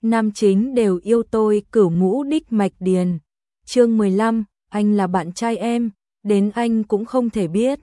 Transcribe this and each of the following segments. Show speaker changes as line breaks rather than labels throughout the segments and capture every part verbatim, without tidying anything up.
nam chính đều yêu tôi cửu ngũ đích mạch điền. Chương mười lăm, anh là bạn trai em, đến anh cũng không thể biết.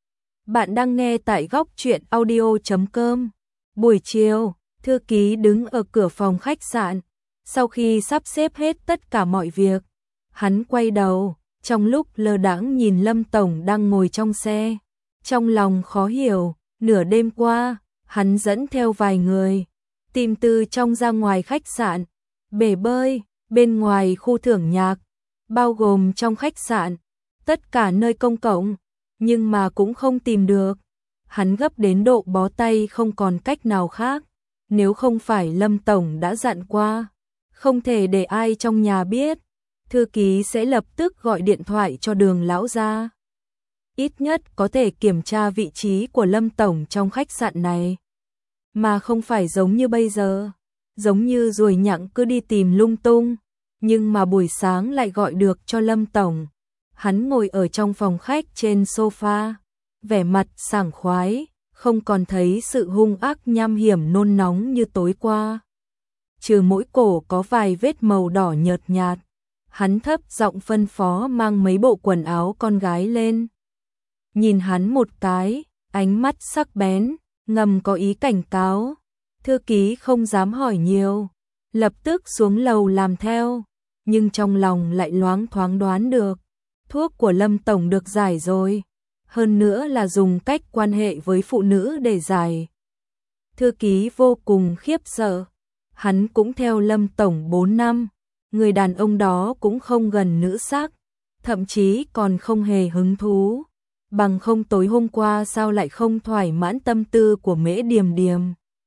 Bạn đang nghe tại góc truyện audio chấm com. Buổi chiều, thư ký đứng ở cửa phòng khách sạn. Sau khi sắp xếp hết tất cả mọi việc, hắn quay đầu, trong lúc lơ đãng nhìn Lâm Tổng đang ngồi trong xe. Trong lòng khó hiểu, nửa đêm qua, hắn dẫn theo vài người, tìm từ trong ra ngoài khách sạn, bể bơi, bên ngoài khu thưởng nhạc, bao gồm trong khách sạn, tất cả nơi công cộng, nhưng mà cũng không tìm được. Hắn gấp đến độ bó tay không còn cách nào khác, nếu không phải Lâm Tổng đã dặn qua, không thể để ai trong nhà biết, thư ký sẽ lập tức gọi điện thoại cho Đường lão gia. Ít nhất có thể kiểm tra vị trí của Lâm Tổng trong khách sạn này. Mà không phải giống như bây giờ, giống như ruồi nhặng cứ đi tìm lung tung, nhưng mà buổi sáng lại gọi được cho Lâm Tổng. Hắn ngồi ở trong phòng khách trên sofa, vẻ mặt sảng khoái, không còn thấy sự hung ác nham hiểm nôn nóng như tối qua. Trừ mỗi cổ có vài vết màu đỏ nhợt nhạt, hắn thấp giọng phân phó mang mấy bộ quần áo con gái lên. Nhìn hắn một cái, ánh mắt sắc bén, ngầm có ý cảnh cáo. Thư ký không dám hỏi nhiều, lập tức xuống lầu làm theo, nhưng trong lòng lại loáng thoáng đoán được, thuốc của Lâm Tổng được giải rồi, hơn nữa là dùng cách quan hệ với phụ nữ để giải. Thư ký vô cùng khiếp sợ, hắn cũng theo Lâm Tổng bốn năm, người đàn ông đó cũng không gần nữ sắc, thậm chí còn không hề hứng thú. Bằng không tối hôm qua sao lại không thoải mãn tâm tư của Mễ Điềm Điềm.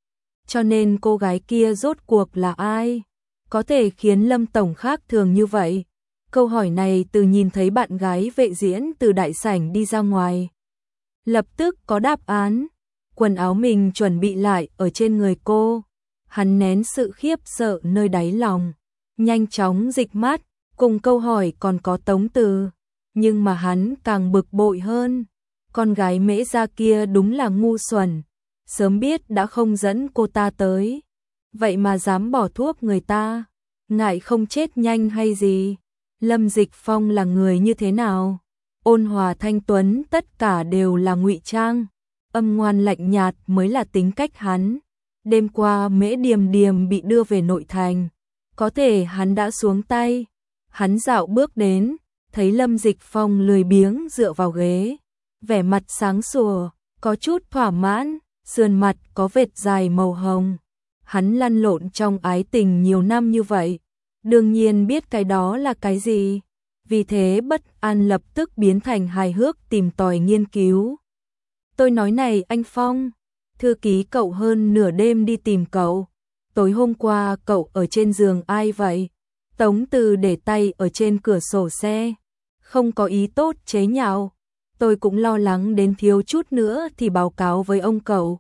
Cho nên cô gái kia rốt cuộc là ai? Có thể khiến Lâm Tổng khác thường như vậy? Câu hỏi này từ nhìn thấy bạn gái vệ diễn từ đại sảnh đi ra ngoài. Lập tức có đáp án. Quần áo mình chuẩn bị lại ở trên người cô. Hắn nén sự khiếp sợ nơi đáy lòng, nhanh chóng dịch mắt, cùng câu hỏi còn có tống từ. Nhưng mà hắn càng bực bội hơn, con gái Mễ gia kia đúng là ngu xuẩn, sớm biết đã không dẫn cô ta tới, vậy mà dám bỏ thuốc người ta, ngại không chết nhanh hay gì. Lâm Dịch Phong là người như thế nào? Ôn hòa thanh tuấn tất cả đều là ngụy trang, âm ngoan lạnh nhạt mới là tính cách hắn. Đêm qua Mễ Điềm Điềm bị đưa về nội thành, có thể hắn đã xuống tay. Hắn dạo bước đến, thấy Lâm Dịch Phong lười biếng dựa vào ghế, vẻ mặt sáng sủa, có chút thỏa mãn, sườn mặt có vệt dài màu hồng. Hắn lăn lộn trong ái tình nhiều năm như vậy, đương nhiên biết cái đó là cái gì, vì thế bất an lập tức biến thành hài hước tìm tòi nghiên cứu. Tôi nói này anh Phong, thư ký cậu hơn nửa đêm đi tìm cậu, tối hôm qua cậu ở trên giường ai vậy? Tống Từ để tay ở trên cửa sổ xe, không có ý tốt chế nhạo. Tôi cũng lo lắng đến thiếu chút nữa thì báo cáo với ông cậu.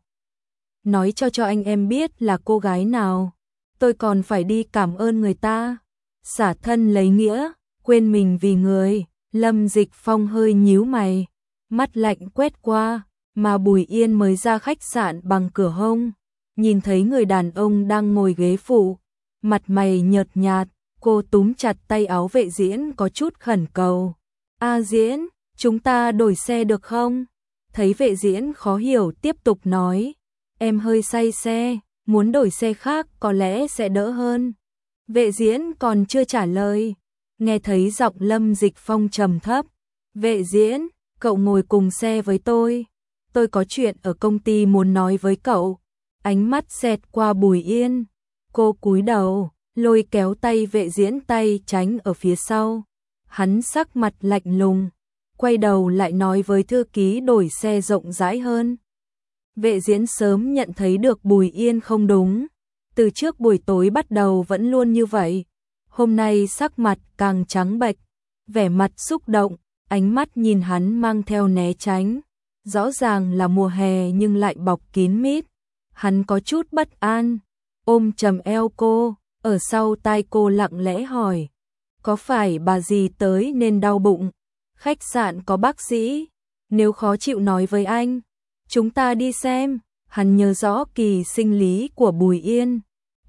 Nói cho cho anh em biết là cô gái nào, tôi còn phải đi cảm ơn người ta. Xả thân lấy nghĩa, quên mình vì người. Lâm Dịch Phong hơi nhíu mày, mắt lạnh quét qua, mà Bùi Yên mới ra khách sạn bằng cửa hông, nhìn thấy người đàn ông đang ngồi ghế phụ, mặt mày nhợt nhạt. Cô túm chặt tay áo vệ diễn có chút khẩn cầu. A Diễn, chúng ta đổi xe được không? Thấy vệ diễn khó hiểu tiếp tục nói. Em hơi say xe, muốn đổi xe khác có lẽ sẽ đỡ hơn. Vệ diễn còn chưa trả lời. Nghe thấy giọng Lâm Dịch Phong trầm thấp. Vệ diễn, cậu ngồi cùng xe với tôi. Tôi có chuyện ở công ty muốn nói với cậu. Ánh mắt xẹt qua Bùi Yên. Cô cúi đầu, lôi kéo tay vệ diễn tay tránh ở phía sau. Hắn sắc mặt lạnh lùng, quay đầu lại nói với thư ký đổi xe rộng rãi hơn. Vệ diễn sớm nhận thấy được Bùi Yên không đúng, từ trước buổi tối bắt đầu vẫn luôn như vậy. Hôm nay sắc mặt càng trắng bệch, vẻ mặt xúc động, ánh mắt nhìn hắn mang theo né tránh. Rõ ràng là mùa hè nhưng lại bọc kín mít. Hắn có chút bất an, ôm chầm eo cô. Ở sau tai cô lặng lẽ hỏi, có phải bà gì tới nên đau bụng? Khách sạn có bác sĩ, nếu khó chịu nói với anh, chúng ta đi xem. Hắn nhớ rõ kỳ sinh lý của Bùi Yên,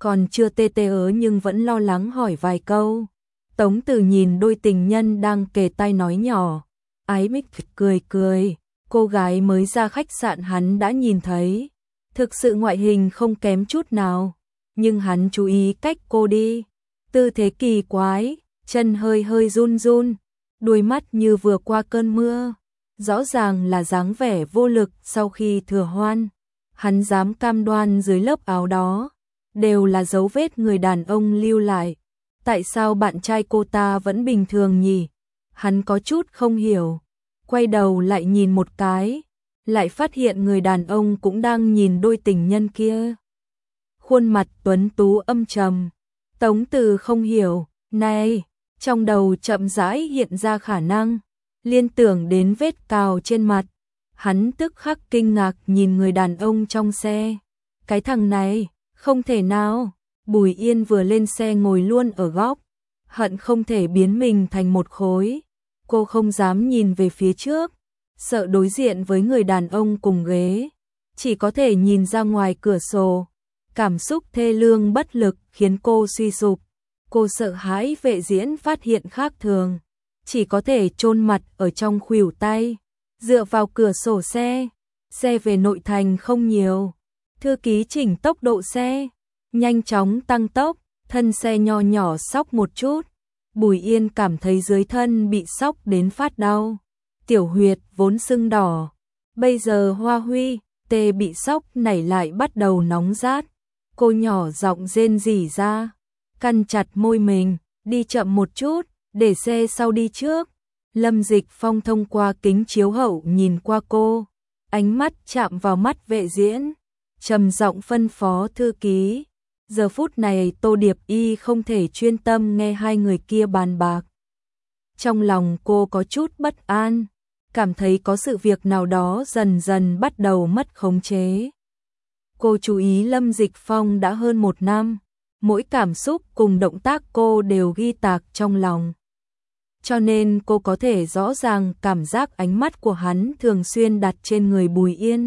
còn chưa tê tê ớ nhưng vẫn lo lắng hỏi vài câu. Tống Từ nhìn đôi tình nhân đang kề tai nói nhỏ, ái mích cười cười, cô gái mới ra khách sạn hắn đã nhìn thấy, thực sự ngoại hình không kém chút nào, nhưng hắn chú ý cách cô đi, tư thế kỳ quái, chân hơi hơi run run, đôi mắt như vừa qua cơn mưa, rõ ràng là dáng vẻ vô lực sau khi thừa hoan. Hắn dám cam đoan dưới lớp áo đó đều là dấu vết người đàn ông lưu lại. Tại sao bạn trai cô ta vẫn bình thường nhỉ? Hắn có chút không hiểu. Quay đầu lại nhìn một cái, lại phát hiện người đàn ông cũng đang nhìn đôi tình nhân kia. Khuôn mặt tuấn tú âm trầm. Tống Từ không hiểu, này, trong đầu chậm rãi hiện ra khả năng, liên tưởng đến vết cào trên mặt. Hắn tức khắc kinh ngạc nhìn người đàn ông trong xe. Cái thằng này, không thể nào. Bùi Yên vừa lên xe ngồi luôn ở góc, hận không thể biến mình thành một khối. Cô không dám nhìn về phía trước, sợ đối diện với người đàn ông cùng ghế, chỉ có thể nhìn ra ngoài cửa sổ. Cảm xúc thê lương bất lực khiến cô suy sụp. Cô sợ hãi Vệ Diễn phát hiện khác thường, chỉ có thể chôn mặt ở trong khuỷu tay, dựa vào cửa sổ xe. Xe về nội thành không nhiều, thư ký chỉnh tốc độ xe, nhanh chóng tăng tốc, thân xe nho nhỏ xóc một chút. Bùi Yên cảm thấy dưới thân bị xóc đến phát đau, tiểu huyệt vốn sưng đỏ, bây giờ hoa huy, tê bị xóc nảy lại bắt đầu nóng rát. Cô nhỏ giọng rên rỉ ra, cắn chặt môi mình, đi chậm một chút, để xe sau đi trước. Lâm Dịch Phong thông qua kính chiếu hậu nhìn qua cô, ánh mắt chạm vào mắt Vệ Diễn, trầm giọng phân phó thư ký. Giờ phút này Tô Điệp Y không thể chuyên tâm nghe hai người kia bàn bạc. Trong lòng cô có chút bất an, cảm thấy có sự việc nào đó dần dần bắt đầu mất khống chế. Cô chú ý Lâm Dịch Phong đã hơn một năm, mỗi cảm xúc cùng động tác cô đều ghi tạc trong lòng. Cho nên cô có thể rõ ràng cảm giác ánh mắt của hắn thường xuyên đặt trên người Bùi Yên.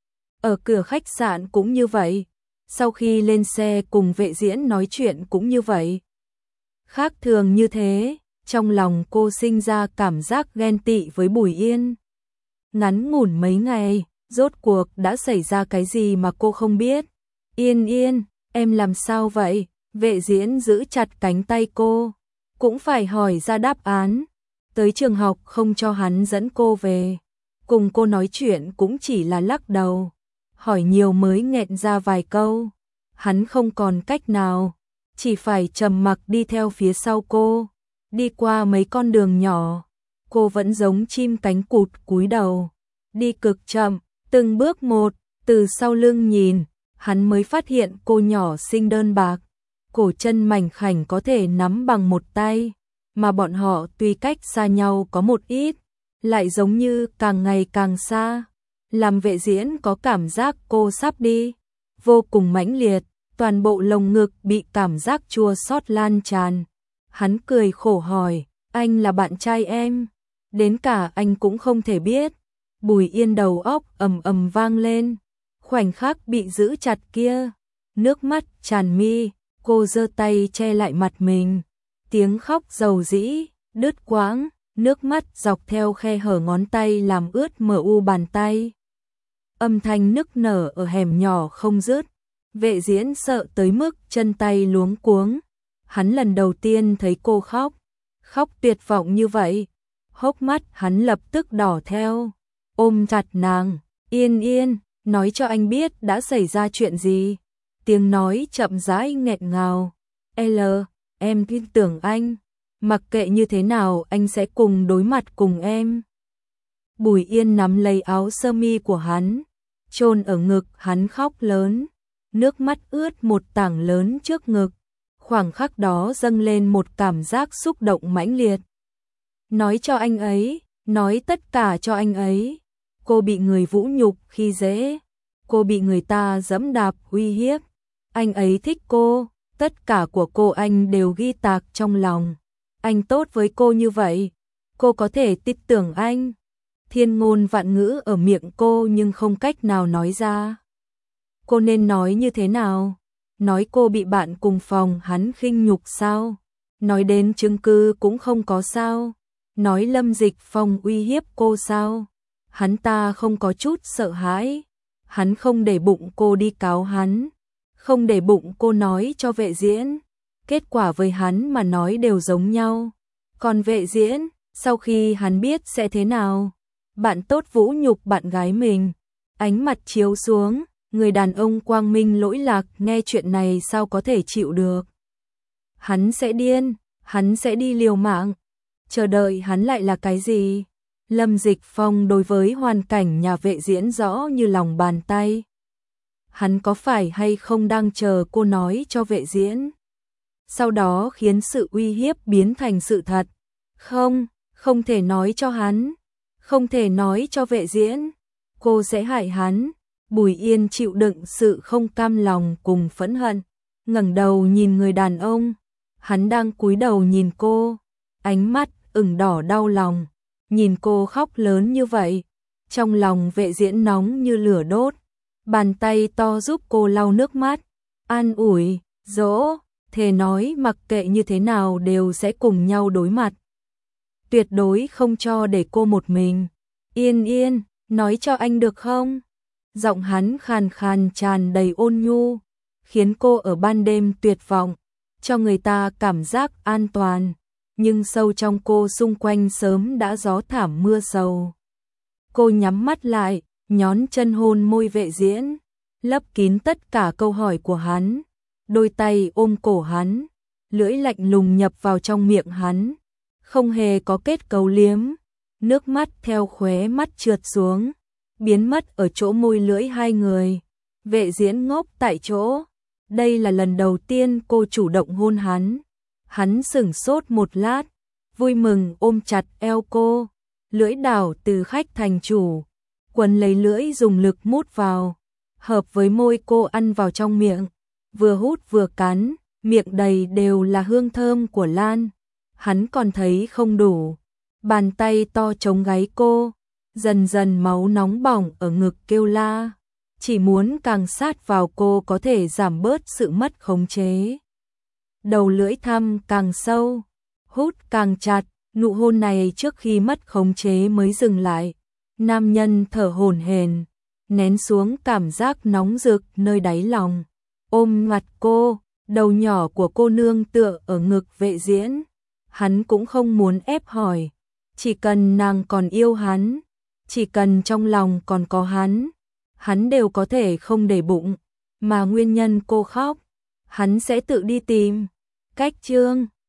Ở cửa khách sạn cũng như vậy, sau khi lên xe cùng Vệ Diễn nói chuyện cũng như vậy. Khác thường như thế, trong lòng cô sinh ra cảm giác ghen tị với Bùi Yên. Ngắn ngủn mấy ngày, rốt cuộc đã xảy ra cái gì mà cô không biết. Yên Yên, em làm sao vậy? Vệ Diễn giữ chặt cánh tay cô, cũng phải hỏi ra đáp án. Tới trường học không cho hắn dẫn cô về, cùng cô nói chuyện cũng chỉ là lắc đầu, hỏi nhiều mới nghẹn ra vài câu. Hắn không còn cách nào, chỉ phải trầm mặc đi theo phía sau cô. Đi qua mấy con đường nhỏ, cô vẫn giống chim cánh cụt cúi đầu, đi cực chậm, từng bước một. Từ sau lưng nhìn, hắn mới phát hiện cô nhỏ xinh đơn bạc, cổ chân mảnh khảnh có thể nắm bằng một tay, mà bọn họ tuy cách xa nhau có một ít, lại giống như càng ngày càng xa, làm Vệ Diễn có cảm giác cô sắp đi, vô cùng mãnh liệt, toàn bộ lồng ngực bị cảm giác chua xót lan tràn. Hắn cười khổ hỏi, anh là bạn trai em, đến cả anh cũng không thể biết. Bùi Yên đầu óc ầm ầm vang lên, khoảnh khắc bị giữ chặt kia, nước mắt tràn mi, cô giơ tay che lại mặt mình, tiếng khóc dầu dĩ, đứt quãng, nước mắt dọc theo khe hở ngón tay làm ướt mờ u bàn tay. Âm thanh nức nở ở hẻm nhỏ không dứt. Vệ Diễn sợ tới mức chân tay luống cuống. Hắn lần đầu tiên thấy cô khóc, khóc tuyệt vọng như vậy, hốc mắt hắn lập tức đỏ theo, ôm chặt nàng. Yên Yên, nói cho anh biết đã xảy ra chuyện gì. Tiếng nói chậm rãi nghẹn ngào. L, em tin tưởng anh, mặc kệ như thế nào anh sẽ cùng đối mặt cùng em. Bùi Yên nắm lấy áo sơ mi của hắn, chôn ở ngực hắn khóc lớn, nước mắt ướt một tảng lớn trước ngực. Khoảng khắc đó dâng lên một cảm giác xúc động mãnh liệt. Nói cho anh ấy, nói tất cả cho anh ấy. Cô bị người vũ nhục khi dễ, cô bị người ta giẫm đạp uy hiếp. Anh ấy thích cô, tất cả của cô anh đều ghi tạc trong lòng. Anh tốt với cô như vậy, cô có thể tin tưởng anh. Thiên ngôn vạn ngữ ở miệng cô nhưng không cách nào nói ra. Cô nên nói như thế nào? nói cô bị bạn cùng phòng hắn khinh nhục sao? Nói đến chứng cứ cũng không có sao? Nói Lâm Dịch Phong uy hiếp cô sao? Hắn ta không có chút sợ hãi. Hắn không để bụng cô đi cáo hắn, không để bụng cô nói cho Vệ Diễn. Kết quả với hắn mà nói đều giống nhau. Còn Vệ Diễn, sau khi hắn biết sẽ thế nào? Bạn tốt vũ nhục bạn gái mình. Ánh mặt chiếu xuống, người đàn ông quang minh lỗi lạc nghe chuyện này sao có thể chịu được. Hắn sẽ điên, hắn sẽ đi liều mạng. Chờ đợi hắn lại là cái gì? Lâm Dịch Phong đối với hoàn cảnh nhà Vệ Diễn rõ như lòng bàn tay. Hắn có phải hay không đang chờ cô nói cho Vệ Diễn? Sau đó khiến sự uy hiếp biến thành sự thật. Không, không thể nói cho hắn. Không thể nói cho Vệ Diễn. Cô sẽ hại hắn. Bùi Yên chịu đựng sự không cam lòng cùng phẫn hận, ngẩng đầu nhìn người đàn ông. Hắn đang cúi đầu nhìn cô, ánh mắt ửng đỏ đau lòng. Nhìn cô khóc lớn như vậy, trong lòng Vệ Diễn nóng như lửa đốt. Bàn tay to giúp cô lau nước mắt, an ủi, dỗ, thề nói mặc kệ như thế nào đều sẽ cùng nhau đối mặt. Tuyệt đối không cho để cô một mình. Yên Yên, nói cho anh được không? Giọng hắn khàn khàn tràn đầy ôn nhu, khiến cô ở ban đêm tuyệt vọng, cho người ta cảm giác an toàn. Nhưng sâu trong cô xung quanh sớm đã gió thảm mưa sầu. Cô nhắm mắt lại, nhón chân hôn môi Vệ Diễn, lấp kín tất cả câu hỏi của hắn. Đôi tay ôm cổ hắn, lưỡi lạnh lùng nhập vào trong miệng hắn, không hề có kết cấu liếm. Nước mắt theo khóe mắt trượt xuống, biến mất ở chỗ môi lưỡi hai người. Vệ Diễn ngốc tại chỗ. Đây là lần đầu tiên cô chủ động hôn hắn. Hắn sửng sốt một lát, vui mừng ôm chặt eo cô, lưỡi đảo từ khách thành chủ, quấn lấy lưỡi dùng lực mút vào, hợp với môi cô ăn vào trong miệng, vừa hút vừa cắn, miệng đầy đều là hương thơm của lan. Hắn còn thấy không đủ, bàn tay to chống gáy cô, dần dần máu nóng bỏng ở ngực kêu la, chỉ muốn càng sát vào cô có thể giảm bớt sự mất khống chế. Đầu lưỡi thăm càng sâu, hút càng chặt, nụ hôn này trước khi mất khống chế mới dừng lại. Nam nhân thở hổn hển, nén xuống cảm giác nóng rực nơi đáy lòng, ôm mặt cô, đầu nhỏ của cô nương tựa ở ngực Vệ Diễn. Hắn cũng không muốn ép hỏi, chỉ cần nàng còn yêu hắn, chỉ cần trong lòng còn có hắn, hắn đều có thể không để bụng, mà nguyên nhân cô khóc, hắn sẽ tự đi tìm. Cách chương